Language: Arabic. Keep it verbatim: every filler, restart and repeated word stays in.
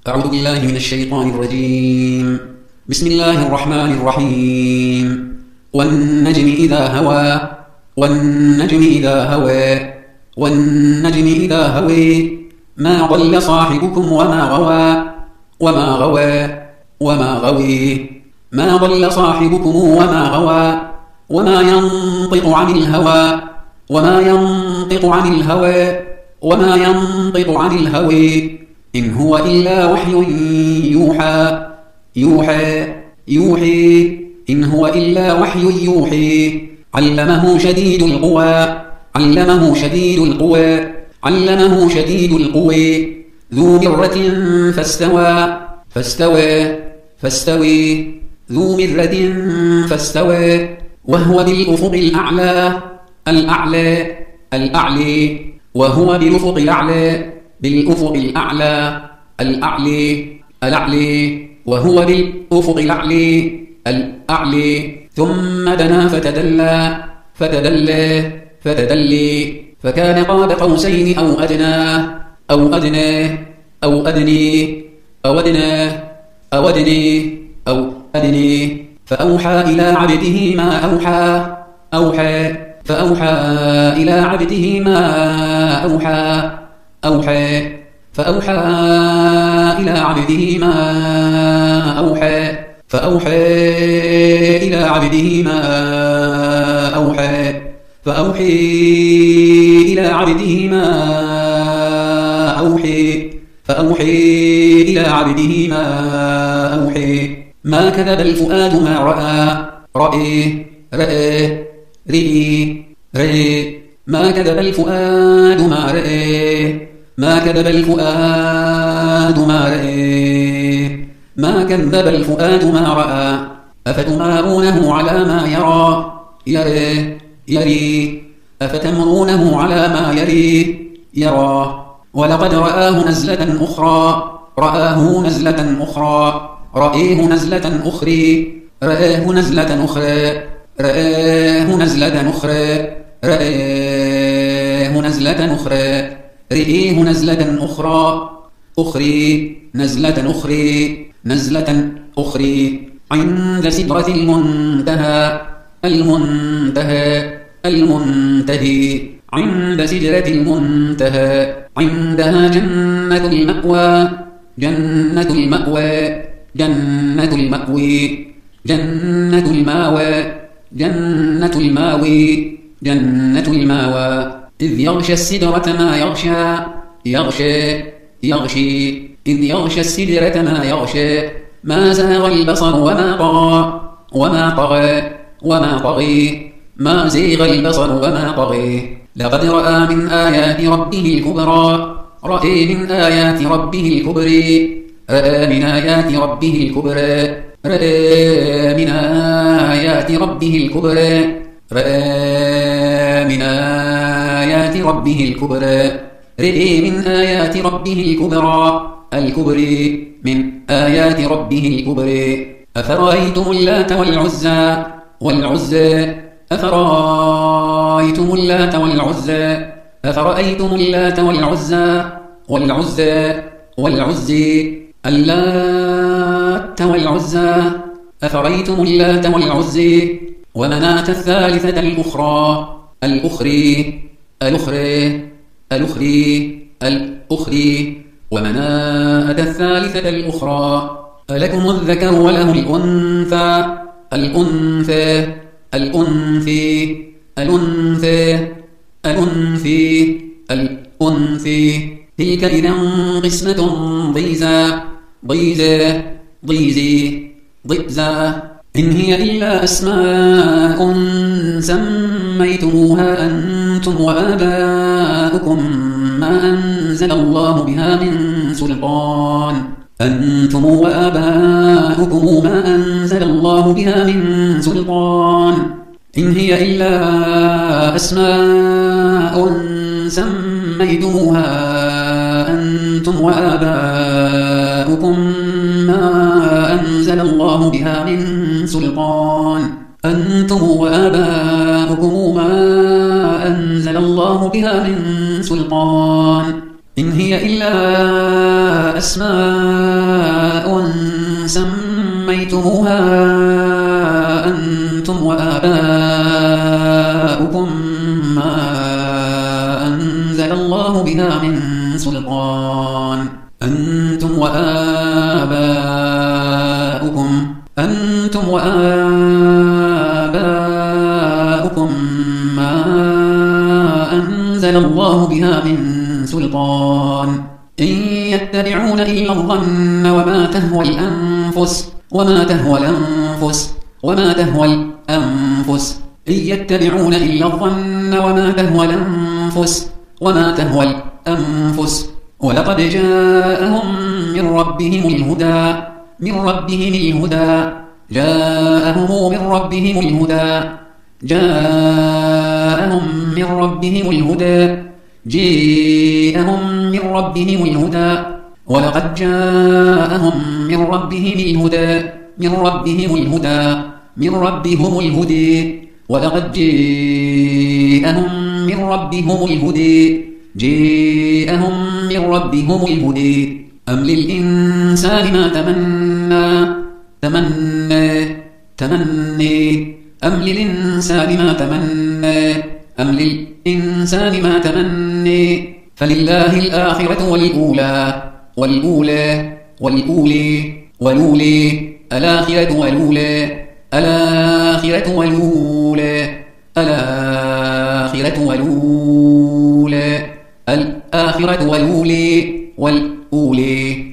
أعوذ بالله من الشيطان الرجيم. بسم الله الرحمن الرحيم. والنجم إذا هوى والنجم إذا هوى والنجم إذا هوى ما ضل صاحبكم وما غوى وما غوى وما غوي ما ضل صاحبكم وما غوى وما ينطق عن الهوى وما ينطق عن الهوى وما ينطق عن الهوى إن هو إلا وحي يوحى يوحى يوحي إن هو إلا وحي يوحي علمه شديد القوى علمه شديد القوى علمه شديد القوى ذو مرة فاستوى فاستوى فاستوي ذو مرة فاستوى وهو بالأفق الأعلى الأعلى الأعلى وهو بالأفق الأعلى بالأفق الأعلى الأعلى الأعلى وهو بالأفق الأعلى الأعلى ثم دنا فتدلى فتدلى فتدلي فكان قاب قوسين أو أدنى أو أدنى أو أدني أو أدنى أو أدني أو أدني فأوحى إلى عبده ما أوحى أوحى فأوحى إلى عبده ما أوحى أوحى فأوحى إلى عبده ما أوحى فأوحى إلى عبده ما أوحى فأوحي إلى عبده ما أوحي فأوحي إلى عبده ما أوحي ما كذب الفؤاد ما رأى رأي رأى رئي رئي ما كذب الفؤاد ما رأى ما كذب الفؤاد ما رأى ما كذب الفؤاد ما رأى أفتمارونه على ما يرى يرى يري أفتمرونه على ما يري يرى ولقد رآه نزلة أخرى رآه نزلة أخرى رآه نزلة أخرى رآه نزلة أخرى رآه نزلة أخرى رآه نزلة أخرى رآه نزلة أخرى أخرى نزلة أخرى نزلة أخرى عند سدرة المنتهى المنتهى المنتهي عند سدرة المنتهى عندها جنة المأوى جنة المأوى جنة المأوي جنة الماوى جنة الماوي جنة الماوى إذ يغشى السدرة ما يغشى يغشى يغشي إذ يغشى السدرة ما يغشى ما زاغ البصر وما طغى وما طغى وما طغي ما زيغ البصر وما طغي لقد رأى من آيات ربه الكبرى رأى من آيات ربه الكبرى رأى من آيات ربه الكبرى رأى من آيات ربه الكبرى رأى من آيات ربه الكبرى رأى من آيات ربه الكبرى الكبرى من آيات ربه الكبرى أفرأيتم اللات والعزى والعزى أفرأيتم اللات والعزى أفرأيتم اللات والعزى والعزى والعزى اللات والعزى أفرأيتم اللات والعزى ومناة الثالثة الأخرى الأخرى الأخرى الأخرى الأخرى ومناة الثالثة الأخرى ألكم الذكر وله الأنثى الأنثى الأنثى الأنثى الأنثى الأنثى تلك إذا قسمة ضيزى ضيزى ضيزي ضئزى إن هي إلا أسماء سميتموها أنتم وآباؤكم ما أنزل الله بها من سلطان أنتم وآباؤكم ما أنزل الله بها من سلطان إن هي إلا أسماء سميتموها أنتم وآباؤكم ما أنزل الله بها من سلطان أنتم وآباؤكم ما أنزل الله بها من سلطان إن هي إلا أسماء سميتموها أنتم وآباؤكم ما أنزل الله بها من سلطان أنتم وآباؤكم أنتم وآباؤكم ما أنزل الله بها من سلطان إن يتبعون إلا الظن وما تهوى الأنفس وما تهوى الأنفس وما تهوى الأنفس إن يتبعون إلا الظن وما تهوى الأنفس وما تهوى الأنفس ولقد جاءهم من ربهم الهدى من ربهم الهدى جاءهم من ربهم الهدى جاءهم من ربهم الهدى جاءهم من ربهم الهدى ولقد جاءهم من ربهم الهدى من ربهم الهدى من ربهم الهدى ولقد جاءهم من ربهم الهدى جاءهم من ربهم الهدى أم للإنسان ما تمنى تمنى تمنى أم للإنسان ما تمنى أم للإنسان ما تمنى فلله الآخرة والأولى والأولى والأولى والأولى الآخرة والأولى الآخرة والأولى الآخرة والأولى الآخرة والأولى والأولى